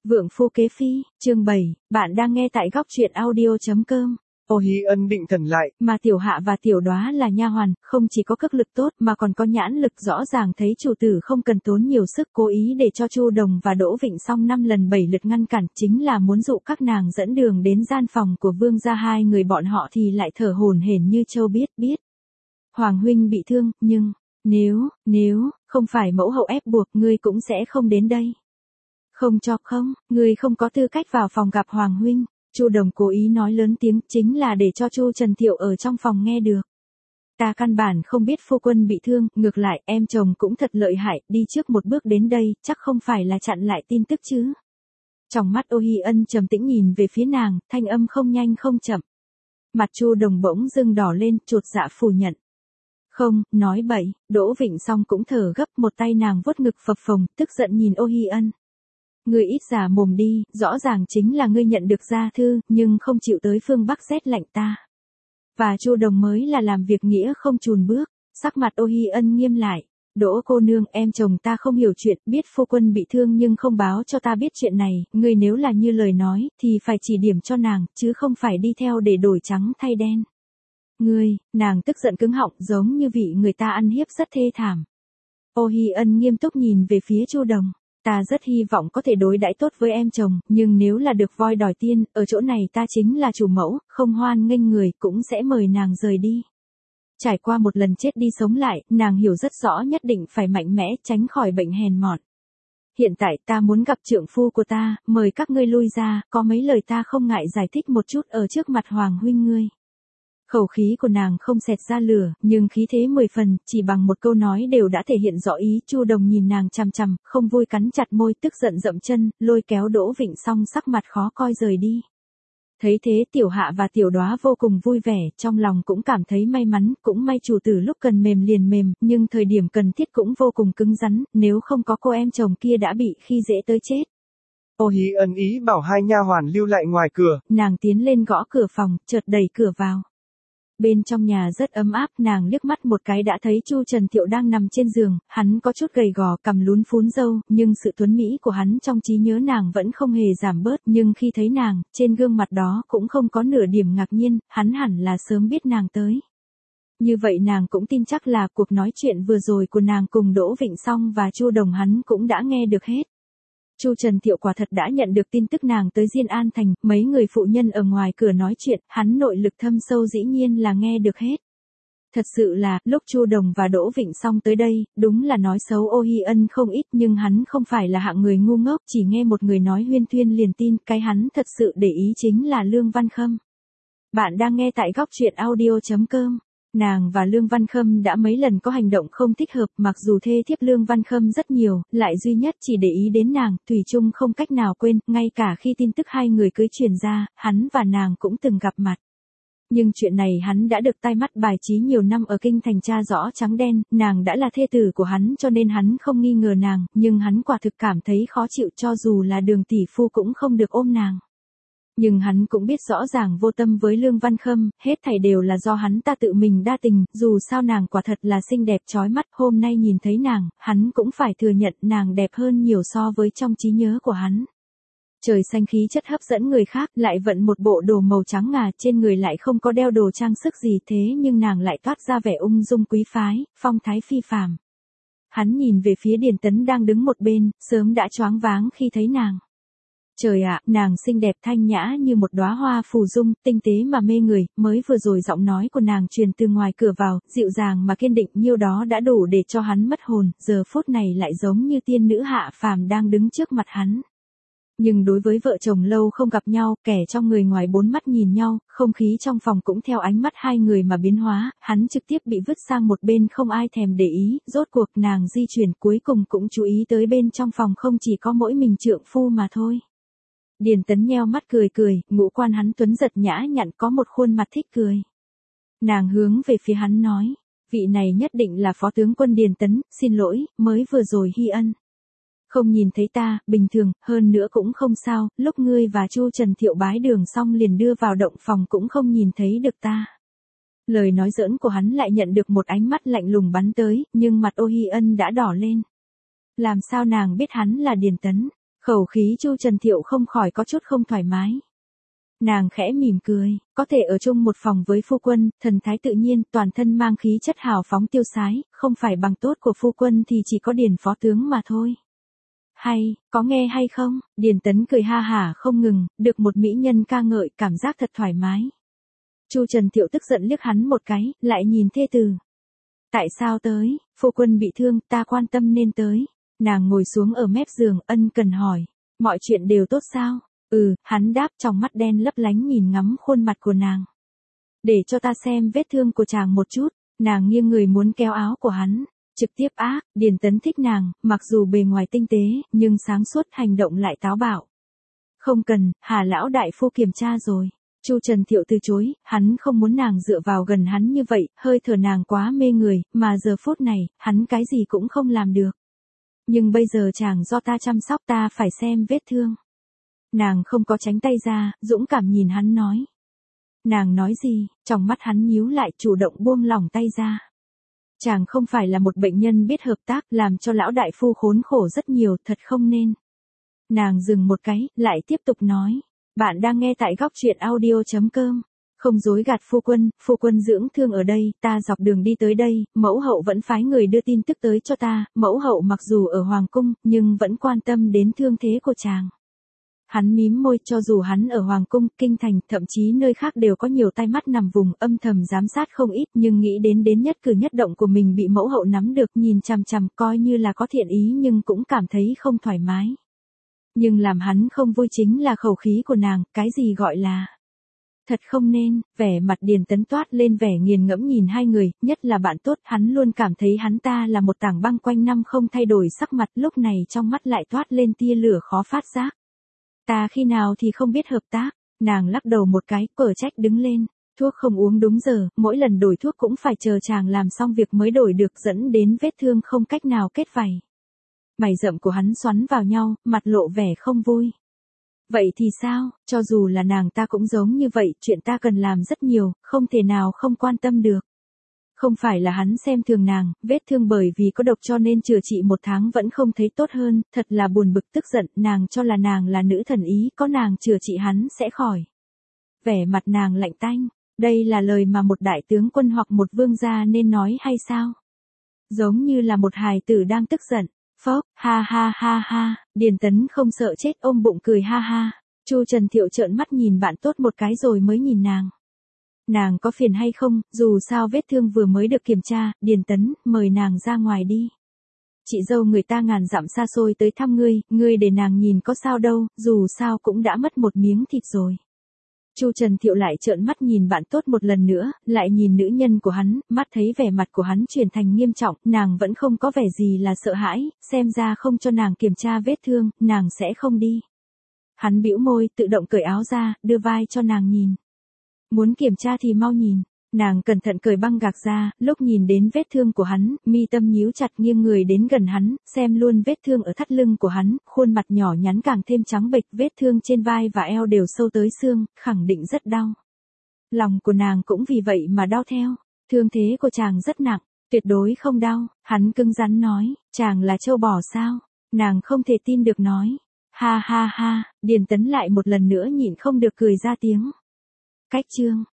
Vượng phu kế phi, chương 7, bạn đang nghe tại góc truyện audio.com. Ô Hi Ân định thần lại. Mà Tiểu Hạ và Tiểu Đoá là nha hoàn, không chỉ có cước lực tốt mà còn có nhãn lực, rõ ràng thấy chủ tử không cần tốn nhiều sức, cố ý để cho Chu Đồng và Đỗ Vịnh Song 5 lần 7 lượt ngăn cản, chính là muốn dụ các nàng dẫn đường đến gian phòng của vương gia. Hai người bọn họ thì lại thở hổn hển như trâu biết. Hoàng huynh bị thương, nhưng nếu không phải mẫu hậu ép buộc, ngươi cũng sẽ không đến đây. Không, ngươi không có tư cách vào phòng gặp Hoàng huynh. Chu Đồng cố ý nói lớn tiếng, chính là để cho Chu Trần Thiệu ở trong phòng nghe được. Ta căn bản không biết phu quân bị thương, ngược lại em chồng cũng thật lợi hại, đi trước một bước đến đây, chắc không phải là chặn lại tin tức chứ. Trong mắt Ô Hi Ân trầm tĩnh nhìn về phía nàng, thanh âm không nhanh không chậm. Mặt Chu Đồng bỗng dưng đỏ lên, chột dạ phủ nhận. Không, nói bậy. Đỗ Vịnh Song cũng thở gấp, một tay nàng vuốt ngực phập phồng, tức giận nhìn Ô Hi Ân. Ngươi ít giả mồm đi, rõ ràng chính là ngươi nhận được gia thư, nhưng không chịu tới phương Bắc rét lạnh ta. Và Chu Đồng mới là làm việc nghĩa không chùn bước. Sắc mặt Ô Hi Ân nghiêm lại. Đỗ cô nương, em chồng ta không hiểu chuyện, biết phu quân bị thương nhưng không báo cho ta biết chuyện này, ngươi nếu là như lời nói, thì phải chỉ điểm cho nàng, chứ không phải đi theo để đổi trắng thay đen. Nàng tức giận cứng họng, giống như vị người ta ăn hiếp rất thê thảm. Ô Hi Ân nghiêm túc nhìn về phía Chu Đồng. Ta rất hy vọng có thể đối đãi tốt với em chồng, nhưng nếu là được voi đòi tiên, ở chỗ này ta chính là chủ mẫu, không hoan nghênh người, cũng sẽ mời nàng rời đi. Trải qua một lần chết đi sống lại, nàng hiểu rất rõ nhất định phải mạnh mẽ, tránh khỏi bệnh hèn mọn. Hiện tại ta muốn gặp trượng phu của ta, mời các ngươi lui ra, có mấy lời ta không ngại giải thích một chút ở trước mặt Hoàng huynh ngươi. Khẩu khí của nàng không xẹt ra lửa, nhưng khí thế 10 phần, chỉ bằng một câu nói đều đã thể hiện rõ ý. Chu Đồng nhìn nàng chằm chằm, không vui cắn chặt môi, tức giận dậm chân, lôi kéo Đỗ Vịnh Song sắc mặt khó coi rời đi. Thấy thế Tiểu Hạ và Tiểu Đoá vô cùng vui vẻ, trong lòng cũng cảm thấy may mắn, cũng may chủ tử lúc cần mềm liền mềm, nhưng thời điểm cần thiết cũng vô cùng cứng rắn, nếu không có cô em chồng kia đã bị khi dễ tới chết. Ô Hi Ân ý bảo hai nha hoàn lưu lại ngoài cửa. Nàng tiến lên gõ cửa phòng, chợt đẩy cửa vào. Bên trong nhà rất ấm áp, nàng liếc mắt một cái đã thấy Chu Trần Thiệu đang nằm trên giường, hắn có chút gầy gò, cằm lún phún râu, nhưng sự tuấn mỹ của hắn trong trí nhớ nàng vẫn không hề giảm bớt, nhưng khi thấy nàng, trên gương mặt đó cũng không có nửa điểm ngạc nhiên, hắn hẳn là sớm biết nàng tới. Như vậy nàng cũng tin chắc là cuộc nói chuyện vừa rồi của nàng cùng Đỗ Vịnh Song và Chu Đồng hắn cũng đã nghe được hết. Chu Trần Thiệu quả thật đã nhận được tin tức nàng tới Diên An Thành, mấy người phụ nhân ở ngoài cửa nói chuyện, hắn nội lực thâm sâu dĩ nhiên là nghe được hết. Thật sự là, lúc Chu Đồng và Đỗ Vịnh Song tới đây, đúng là nói xấu Ô Hi Ân không ít, nhưng hắn không phải là hạng người ngu ngốc, chỉ nghe một người nói huyên thuyên liền tin, cái hắn thật sự để ý chính là Lương Văn Khâm. Bạn đang nghe tại góc truyện audio.com. Nàng và Lương Văn Khâm đã mấy lần có hành động không thích hợp, mặc dù thê thiếp Lương Văn Khâm rất nhiều, lại duy nhất chỉ để ý đến nàng, thủy chung không cách nào quên, ngay cả khi tin tức hai người cưới truyền ra, hắn và nàng cũng từng gặp mặt. Nhưng chuyện này hắn đã được tai mắt bài trí nhiều năm ở kinh thành tra rõ trắng đen, nàng đã là thê tử của hắn cho nên hắn không nghi ngờ nàng, nhưng hắn quả thực cảm thấy khó chịu cho dù là Đường tỷ phu cũng không được ôm nàng. Nhưng hắn cũng biết rõ ràng vô tâm với Lương Văn Khâm, hết thảy đều là do hắn ta tự mình đa tình, dù sao nàng quả thật là xinh đẹp chói mắt, hôm nay nhìn thấy nàng, hắn cũng phải thừa nhận nàng đẹp hơn nhiều so với trong trí nhớ của hắn. Trời xanh khí chất hấp dẫn người khác, lại vận một bộ đồ màu trắng ngà, trên người lại không có đeo đồ trang sức gì, thế nhưng nàng lại toát ra vẻ ung dung quý phái, phong thái phi phàm. Hắn nhìn về phía Điền Tấn đang đứng một bên, sớm đã choáng váng khi thấy nàng. Trời ạ, nàng xinh đẹp thanh nhã như một đóa hoa phù dung, tinh tế mà mê người, mới vừa rồi giọng nói của nàng truyền từ ngoài cửa vào, dịu dàng mà kiên định, nhiêu đó đã đủ để cho hắn mất hồn, giờ phút này lại giống như tiên nữ hạ phàm đang đứng trước mặt hắn. Nhưng đối với vợ chồng lâu không gặp nhau, kẻ trong người ngoài bốn mắt nhìn nhau, không khí trong phòng cũng theo ánh mắt hai người mà biến hóa, hắn trực tiếp bị vứt sang một bên không ai thèm để ý, rốt cuộc nàng di chuyển cuối cùng cũng chú ý tới bên trong phòng không chỉ có mỗi mình trượng phu mà thôi. Điền Tấn nheo mắt cười, ngũ quan hắn tuấn giật nhã nhặn có một khuôn mặt thích cười. Nàng hướng về phía hắn nói, vị này nhất định là phó tướng quân Điền Tấn, xin lỗi, mới vừa rồi Hi Ân không nhìn thấy ta, bình thường, hơn nữa cũng không sao, lúc ngươi và Chu Trần Thiệu bái đường xong liền đưa vào động phòng cũng không nhìn thấy được ta. Lời nói giỡn của hắn lại nhận được một ánh mắt lạnh lùng bắn tới, nhưng mặt Ô Hi Ân đã đỏ lên. Làm sao nàng biết hắn là Điền Tấn? Khẩu khí Chu Trần Thiệu không khỏi có chút không thoải mái. Nàng khẽ mỉm cười, có thể ở chung một phòng với phu quân, thần thái tự nhiên, toàn thân mang khí chất hào phóng tiêu sái, không phải bằng tốt của phu quân thì chỉ có Điền phó tướng mà thôi. Hay, có nghe hay không? Điền Tấn cười ha hả không ngừng, được một mỹ nhân ca ngợi, cảm giác thật thoải mái. Chu Trần Thiệu tức giận liếc hắn một cái, lại nhìn thê tử. Tại sao tới? Phu quân bị thương, ta quan tâm nên tới. Nàng ngồi xuống ở mép giường, ân cần hỏi. Mọi chuyện đều tốt sao? Hắn đáp, trong mắt đen lấp lánh nhìn ngắm khuôn mặt của nàng. Để cho ta xem vết thương của chàng một chút. Nàng nghiêng người muốn kéo áo của hắn. Trực tiếp ác, Điền Tấn thích nàng, mặc dù bề ngoài tinh tế, nhưng sáng suốt hành động lại táo bạo. Không cần, Hà lão đại phu kiểm tra rồi. Chu Trần Thiệu từ chối, hắn không muốn nàng dựa vào gần hắn như vậy, hơi thở nàng quá mê người, mà giờ phút này, hắn cái gì cũng không làm được. Nhưng bây giờ chàng do ta chăm sóc, ta phải xem vết thương. Nàng không có tránh tay ra, dũng cảm nhìn hắn nói. Nàng nói gì, trong mắt hắn nhíu lại, chủ động buông lỏng tay ra. Chàng không phải là một bệnh nhân biết hợp tác, làm cho lão đại phu khốn khổ rất nhiều, thật không nên. Nàng dừng một cái, lại tiếp tục nói. Bạn đang nghe tại góc truyện audio.com. Không dối gạt phu quân dưỡng thương ở đây, ta dọc đường đi tới đây, mẫu hậu vẫn phái người đưa tin tức tới cho ta, mẫu hậu mặc dù ở hoàng cung, nhưng vẫn quan tâm đến thương thế của chàng. Hắn mím môi, cho dù hắn ở hoàng cung, kinh thành, thậm chí nơi khác đều có nhiều tai mắt nằm vùng âm thầm giám sát không ít, nhưng nghĩ đến nhất cử nhất động của mình bị mẫu hậu nắm được, nhìn chằm chằm, coi như là có thiện ý nhưng cũng cảm thấy không thoải mái. Nhưng làm hắn không vui chính là khẩu khí của nàng, cái gì gọi là thật không nên. Vẻ mặt Điền Tấn toát lên vẻ nghiền ngẫm nhìn hai người, nhất là bạn tốt, hắn luôn cảm thấy hắn ta là một tảng băng quanh năm không thay đổi sắc mặt, lúc này trong mắt lại toát lên tia lửa khó phát giác. Ta khi nào thì không biết hợp tác. Nàng lắc đầu một cái, cở trách đứng lên. Thuốc không uống đúng giờ, mỗi lần đổi thuốc cũng phải chờ chàng làm xong việc mới đổi được, dẫn đến vết thương không cách nào kết vảy. Mày rậm của hắn xoắn vào nhau, mặt lộ vẻ không vui. Vậy thì sao, cho dù là nàng ta cũng giống như vậy, chuyện ta cần làm rất nhiều, không thể nào không quan tâm được. Không phải là hắn xem thường nàng, vết thương bởi vì có độc cho nên chữa trị 1 tháng vẫn không thấy tốt hơn, thật là buồn bực tức giận, nàng cho là nàng là nữ thần ý, có nàng chữa trị hắn sẽ khỏi. Vẻ mặt nàng lạnh tanh, đây là lời mà một đại tướng quân hoặc một vương gia nên nói hay sao? Giống như là một hài tử đang tức giận. Phốc, ha ha ha ha, Điền Tấn không sợ chết ôm bụng cười ha ha. Chu Trần Thiệu trợn mắt nhìn bạn tốt một cái rồi mới nhìn nàng. Nàng có phiền hay không, dù sao vết thương vừa mới được kiểm tra, Điền Tấn, mời nàng ra ngoài đi. Chị dâu người ta ngàn dặm xa xôi tới thăm ngươi để nàng nhìn có sao đâu, dù sao cũng đã mất một miếng thịt rồi. Chu Trần Thiệu lại trợn mắt nhìn bạn tốt một lần nữa, lại nhìn nữ nhân của hắn, mắt thấy vẻ mặt của hắn chuyển thành nghiêm trọng, nàng vẫn không có vẻ gì là sợ hãi, xem ra không cho nàng kiểm tra vết thương, nàng sẽ không đi. Hắn bĩu môi, tự động cởi áo ra, đưa vai cho nàng nhìn. Muốn kiểm tra thì mau nhìn. Nàng cẩn thận cởi băng gạc ra, lúc nhìn đến vết thương của hắn, mi tâm nhíu chặt nghiêng người đến gần hắn, xem luôn vết thương ở thắt lưng của hắn, khuôn mặt nhỏ nhắn càng thêm trắng bệch, vết thương trên vai và eo đều sâu tới xương, khẳng định rất đau. Lòng của nàng cũng vì vậy mà đau theo, thương thế của chàng rất nặng, tuyệt đối không đau, hắn cứng rắn nói, chàng là trâu bò sao, nàng không thể tin được nói, ha ha ha, Điền Tấn lại một lần nữa nhịn không được cười ra tiếng. Cách chương